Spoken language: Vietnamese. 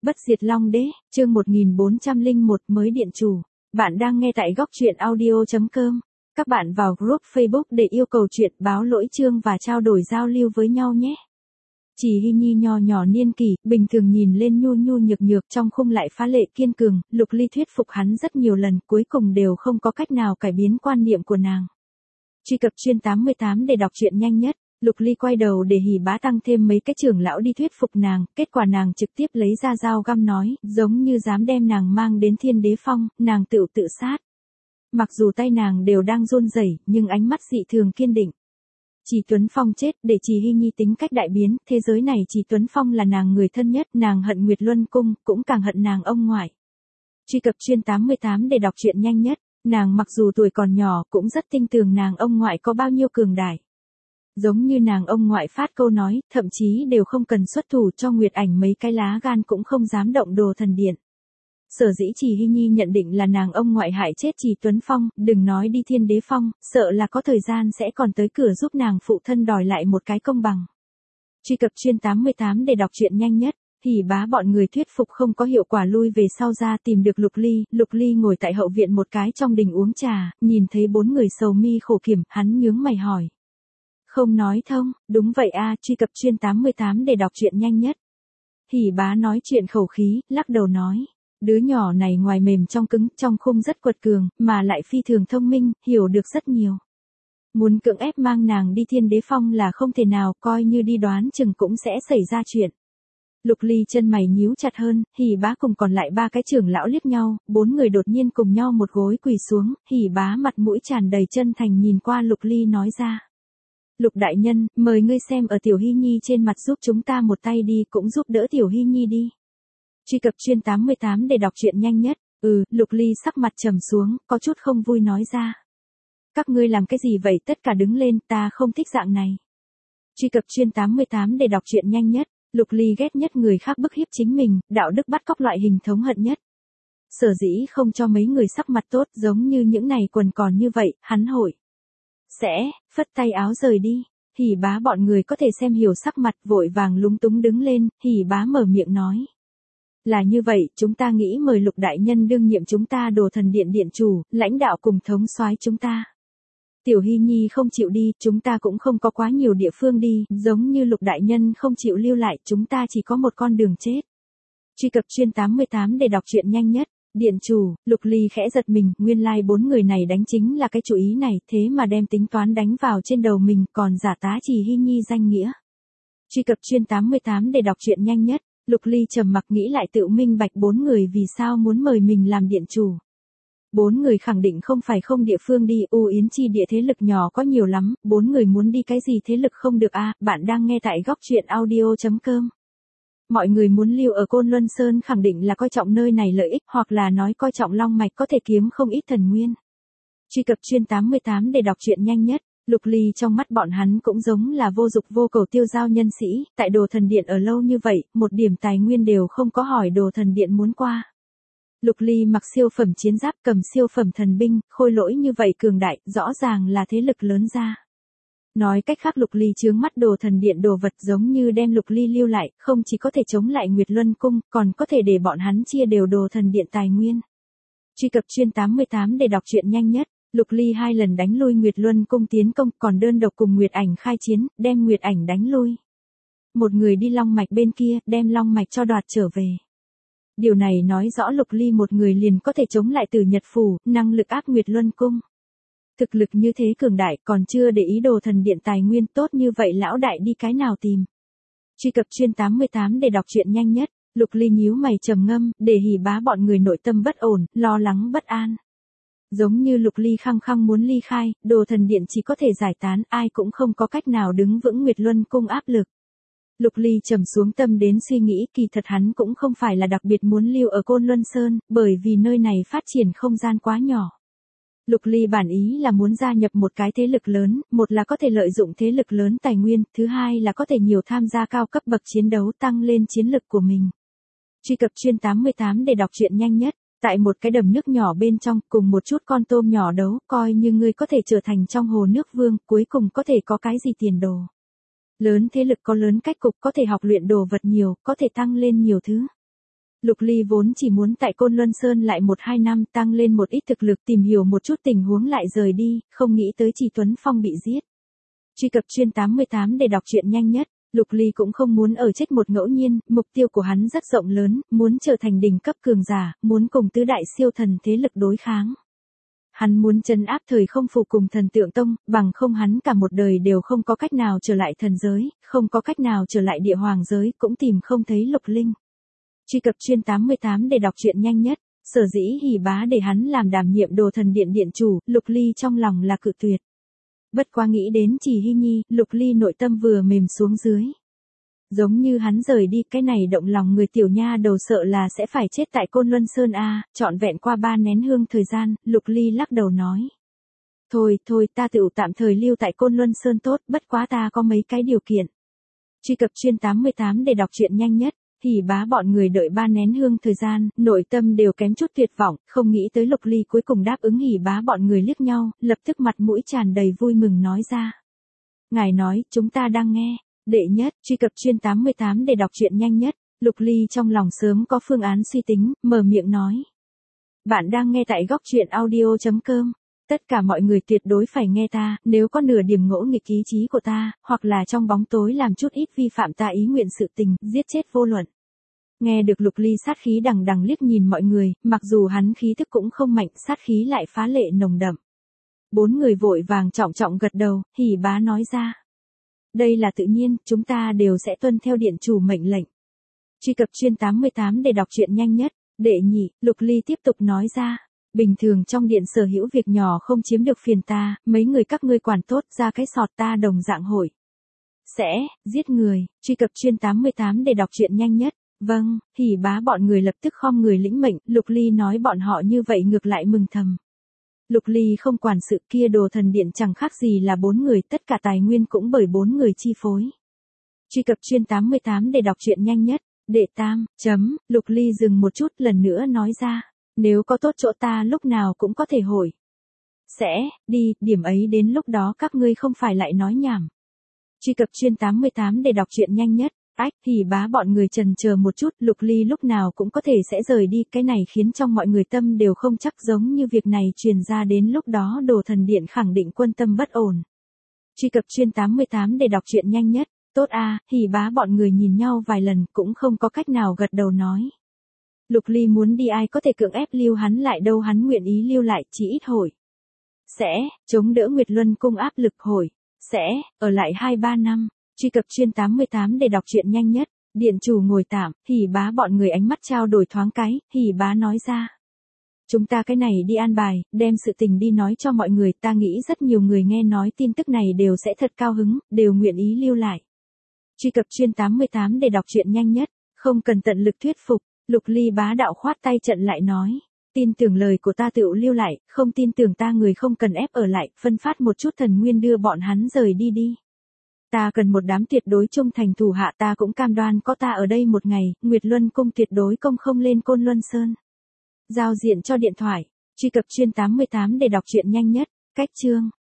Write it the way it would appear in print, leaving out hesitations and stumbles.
Bất diệt Long Đế, chương 1401 mới điện chủ. Bạn đang nghe tại góc truyện audio.com. Các bạn vào group Facebook để yêu cầu chuyện báo lỗi chương và trao đổi giao lưu với nhau nhé. Chỉ Hy Nhi nho nhỏ niên kỷ, bình thường nhìn lên nhu nhu nhược nhược, trong khung lại phá lệ kiên cường, Lục Ly thuyết phục hắn rất nhiều lần, cuối cùng đều không có cách nào cải biến quan niệm của nàng. Truy cập chuyên 88 để đọc truyện nhanh nhất. Lục Ly quay đầu để Hỉ Bá tăng thêm mấy cái trưởng lão đi thuyết phục nàng, kết quả nàng trực tiếp lấy ra dao găm nói, giống như dám đem nàng mang đến Thiên Đế Phong, nàng tự sát. Mặc dù tay nàng đều đang run rẩy, nhưng ánh mắt dị thường kiên định. Chỉ Tuấn Phong chết, để Chỉ Hy Nhi tính cách đại biến, thế giới này Chỉ Tuấn Phong là nàng người thân nhất, nàng hận Nguyệt Luân Cung, cũng càng hận nàng ông ngoại. Truy cập chuyên 88 để đọc truyện nhanh nhất, nàng mặc dù tuổi còn nhỏ cũng rất tin tưởng nàng ông ngoại có bao nhiêu cường đại. Giống như nàng ông ngoại phát câu nói, thậm chí đều không cần xuất thủ cho Nguyệt Ảnh mấy cái lá gan cũng không dám động Đồ Thần Điện. Sở dĩ Chỉ Hy Nhi nhận định là nàng ông ngoại hại chết Chỉ Tuấn Phong, đừng nói đi Thiên Đế Phong, sợ là có thời gian sẽ còn tới cửa giúp nàng phụ thân đòi lại một cái công bằng. Truy cập chuyên 88 để đọc truyện nhanh nhất. Hỉ Bá bọn người thuyết phục không có hiệu quả lui về sau ra tìm được Lục Ly ngồi tại hậu viện một cái trong đình uống trà, nhìn thấy bốn người sầu mi khổ kiểm, hắn nhướng mày hỏi. Không nói thông, đúng vậy a, truy cập chuyên 88 để đọc truyện nhanh nhất. Hỉ Bá nói chuyện khẩu khí, lắc đầu nói. Đứa nhỏ này ngoài mềm trong cứng, trong khung rất quật cường, mà lại phi thường thông minh, hiểu được rất nhiều. Muốn cưỡng ép mang nàng đi Thiên Đế Phong là không thể nào, coi như đi đoán chừng cũng sẽ xảy ra chuyện. Lục Ly chân mày nhíu chặt hơn, Hỉ Bá cùng còn lại ba cái trưởng lão liếc nhau, bốn người đột nhiên cùng nhau một gối quỳ xuống, Hỉ Bá mặt mũi tràn đầy chân thành nhìn qua Lục Ly nói ra. Lục đại nhân, mời ngươi xem ở Tiểu Hy Nhi trên mặt giúp chúng ta một tay đi, cũng giúp đỡ Tiểu Hy Nhi đi. Truy cập chuyên 88 để đọc truyện nhanh nhất. Lục Ly sắc mặt trầm xuống, có chút không vui nói ra. Các ngươi làm cái gì vậy, tất cả đứng lên, ta không thích dạng này. Truy cập chuyên 88 để đọc truyện nhanh nhất. Lục Ly ghét nhất người khác bức hiếp chính mình, đạo đức bắt cóc loại hình thống hận nhất. Sở dĩ không cho mấy người sắc mặt tốt giống như những này quần còn như vậy, hắn hội. Sẽ, phất tay áo rời đi. Hỉ Bá bọn người có thể xem hiểu sắc mặt vội vàng lúng túng đứng lên, Hỉ Bá mở miệng nói. Là như vậy, chúng ta nghĩ mời Lục đại nhân đương nhiệm chúng ta Đồ Thần Điện điện chủ, lãnh đạo cùng thống soái chúng ta. Tiểu Hy Nhi không chịu đi, chúng ta cũng không có quá nhiều địa phương đi, giống như Lục đại nhân không chịu lưu lại, chúng ta chỉ có một con đường chết. Truy cập chuyên 88 để đọc truyện nhanh nhất. Điện chủ, Lục Ly khẽ giật mình, nguyên lai bốn người này đánh chính là cái chủ ý này, thế mà đem tính toán đánh vào trên đầu mình, còn giả tá Chỉ Hy Nhi danh nghĩa. Truy cập chuyên 88 để đọc truyện nhanh nhất. Lục Ly trầm mặc nghĩ lại tự minh bạch bốn người vì sao muốn mời mình làm điện chủ. Bốn người khẳng định không phải không địa phương đi, U Yến chi địa thế lực nhỏ có nhiều lắm, bốn người muốn đi cái gì thế lực không được a, bạn đang nghe tại góc truyện audio.com. Mọi người muốn lưu ở Côn Luân Sơn khẳng định là coi trọng nơi này lợi ích, hoặc là nói coi trọng long mạch có thể kiếm không ít thần nguyên. Truy cập chuyên 88 để đọc truyện nhanh nhất. Lục Ly trong mắt bọn hắn cũng giống là vô dục vô cầu tiêu giao nhân sĩ, tại Đồ Thần Điện ở lâu như vậy, một điểm tài nguyên đều không có hỏi Đồ Thần Điện muốn qua. Lục Ly mặc siêu phẩm chiến giáp cầm siêu phẩm thần binh, khôi lỗi như vậy cường đại, rõ ràng là thế lực lớn ra. Nói cách khác Lục Ly chướng mắt Đồ Thần Điện đồ vật giống như đem Lục Ly lưu lại, không chỉ có thể chống lại Nguyệt Luân Cung, còn có thể để bọn hắn chia đều Đồ Thần Điện tài nguyên. Truy cập chuyên 88 để đọc truyện nhanh nhất. Lục Ly 2 lần đánh lui Nguyệt Luân Cung tiến công, còn đơn độc cùng Nguyệt Ảnh khai chiến, đem Nguyệt Ảnh đánh lui. Một người đi long mạch bên kia, đem long mạch cho đoạt trở về. Điều này nói rõ Lục Ly một người liền có thể chống lại Tử Nhật Phủ, năng lực áp Nguyệt Luân Cung. Thực lực như thế cường đại, còn chưa để ý Đồ Thần Điện tài nguyên tốt như vậy lão đại đi cái nào tìm. Truy cập chuyên 88 để đọc truyện nhanh nhất. Lục Ly nhíu mày trầm ngâm, để Hỉ Bá bọn người nội tâm bất ổn, lo lắng bất an. Giống như Lục Ly khăng khăng muốn ly khai, Đồ Thần Điện chỉ có thể giải tán, ai cũng không có cách nào đứng vững Nguyệt Luân Cung áp lực. Lục Ly trầm xuống tâm đến suy nghĩ, kỳ thật hắn cũng không phải là đặc biệt muốn lưu ở Côn Luân Sơn, bởi vì nơi này phát triển không gian quá nhỏ. Lục Ly bản ý là muốn gia nhập một cái thế lực lớn, một là có thể lợi dụng thế lực lớn tài nguyên, thứ hai là có thể nhiều tham gia cao cấp bậc chiến đấu tăng lên chiến lực của mình. Truy cập chuyên 88 để đọc truyện nhanh nhất. Tại một cái đầm nước nhỏ bên trong, cùng một chút con tôm nhỏ đấu, coi như ngươi có thể trở thành trong hồ nước vương, cuối cùng có thể có cái gì tiền đồ. Lớn thế lực có lớn cách cục, có thể học luyện đồ vật nhiều, có thể tăng lên nhiều thứ. Lục Ly vốn chỉ muốn tại Côn Luân Sơn lại 1-2 năm tăng lên một ít thực lực tìm hiểu một chút tình huống lại rời đi, không nghĩ tới Trì Tuấn Phong bị giết. Truy cập chuyên 88 để đọc truyện nhanh nhất. Lục Ly cũng không muốn ở chết một ngẫu nhiên, mục tiêu của hắn rất rộng lớn, muốn trở thành đỉnh cấp cường giả, muốn cùng tứ đại siêu thần thế lực đối kháng. Hắn muốn trấn áp thời không phù cùng Thần Tượng Tông, bằng không hắn cả một đời đều không có cách nào trở lại thần giới, không có cách nào trở lại địa hoàng giới, cũng tìm không thấy Lục Linh. Truy cập chuyên 88 để đọc truyện nhanh nhất. Sở dĩ Hỉ Bá để hắn làm đảm nhiệm Đồ Thần Điện điện chủ, Lục Ly trong lòng là cự tuyệt. Bất quá nghĩ đến Chỉ Hy Nhi, Lục Ly nội tâm vừa mềm xuống dưới. Giống như hắn rời đi, cái này động lòng người tiểu nha đầu sợ là sẽ phải chết tại Côn Luân Sơn a. Trọn vẹn qua 3 nén hương thời gian, Lục Ly lắc đầu nói. Thôi, ta tựu tạm thời lưu tại Côn Luân Sơn tốt, bất quá ta có mấy cái điều kiện. Truy cập chuyên 88 để đọc truyện nhanh nhất. Hỉ Bá bọn người đợi 3 nén hương thời gian, nội tâm đều kém chút tuyệt vọng, không nghĩ tới Lục Ly cuối cùng đáp ứng. Hỉ Bá bọn người liếc nhau, lập tức mặt mũi tràn đầy vui mừng nói ra. Ngài nói, chúng ta đang nghe. Đệ nhất, truy cập chuyên 88 để đọc truyện nhanh nhất. Lục Ly trong lòng sớm có phương án suy tính, mở miệng nói. Bạn đang nghe tại góc truyện audio.com. Tất cả mọi người tuyệt đối phải nghe ta, nếu có nửa điểm ngỗ nghịch ý chí của ta, hoặc là trong bóng tối làm chút ít vi phạm ta ý nguyện sự tình, giết chết vô luận. Nghe được Lục Ly sát khí đằng đằng liếc nhìn mọi người, mặc dù hắn khí thức cũng không mạnh, sát khí lại phá lệ nồng đậm. 4 người vội vàng trọng gật đầu, Hỉ Bá nói ra. Đây là tự nhiên, chúng ta đều sẽ tuân theo điện chủ mệnh lệnh. Truy cập chuyên 88 để đọc truyện nhanh nhất. Đệ nhị, Lục Ly tiếp tục nói ra. Bình thường trong điện sở hữu việc nhỏ không chiếm được phiền ta, mấy người các ngươi quản tốt ra cái sọt ta đồng dạng hội. Sẽ, giết người, truy cập chuyên 88 để đọc truyện nhanh nhất. Vâng, Hỉ Bá bọn người lập tức khom người lĩnh mệnh, Lục Ly nói bọn họ như vậy ngược lại mừng thầm. Lục Ly không quản sự kia Đồ Thần Điện chẳng khác gì là 4 người, tất cả tài nguyên cũng bởi 4 người chi phối. Truy cập chuyên 88 để đọc truyện nhanh nhất. Đệ tam, Lục Ly dừng một chút lần nữa nói ra. Nếu có tốt chỗ ta lúc nào cũng có thể hồi. Sẽ, đi, điểm ấy đến lúc đó các ngươi không phải lại nói nhảm. Truy cập chuyên 88 để đọc truyện nhanh nhất. Ách, Hỉ Bá bọn người chần chờ một chút, Lục Ly lúc nào cũng có thể sẽ rời đi, cái này khiến trong mọi người tâm đều không chắc, giống như việc này truyền ra đến lúc đó Đồ Thần Điện khẳng định quân tâm bất ổn. Truy cập chuyên 88 để đọc truyện nhanh nhất. Tốt a, Hỉ Bá bọn người nhìn nhau vài lần cũng không có cách nào gật đầu nói. Lục Ly muốn đi ai có thể cưỡng ép lưu hắn lại đâu, hắn nguyện ý lưu lại chỉ ít hồi. Sẽ, chống đỡ Nguyệt Luân cung áp lực hồi. Sẽ, ở lại 2-3 năm. Truy cập chuyên 88 để đọc truyện nhanh nhất. Điện chủ ngồi tạm, Hỉ Bá bọn người ánh mắt trao đổi thoáng cái, Hỉ Bá nói ra. Chúng ta cái này đi an bài, đem sự tình đi nói cho mọi người, ta nghĩ rất nhiều người nghe nói tin tức này đều sẽ thật cao hứng, đều nguyện ý lưu lại. Truy cập chuyên 88 để đọc truyện nhanh nhất, không cần tận lực thuyết phục, Lục Ly bá đạo khoát tay trận lại nói. Tin tưởng lời của ta tựu lưu lại, không tin tưởng ta người không cần ép ở lại, phân phát một chút thần nguyên đưa bọn hắn rời đi đi. Ta cần một đám tuyệt đối trung thành thủ hạ, ta cũng cam đoan có ta ở đây một ngày, Nguyệt Luân cung tuyệt đối công không lên Côn Luân Sơn. Giao diện cho điện thoại, truy cập chuyên 88 để đọc truyện nhanh nhất, cách chương.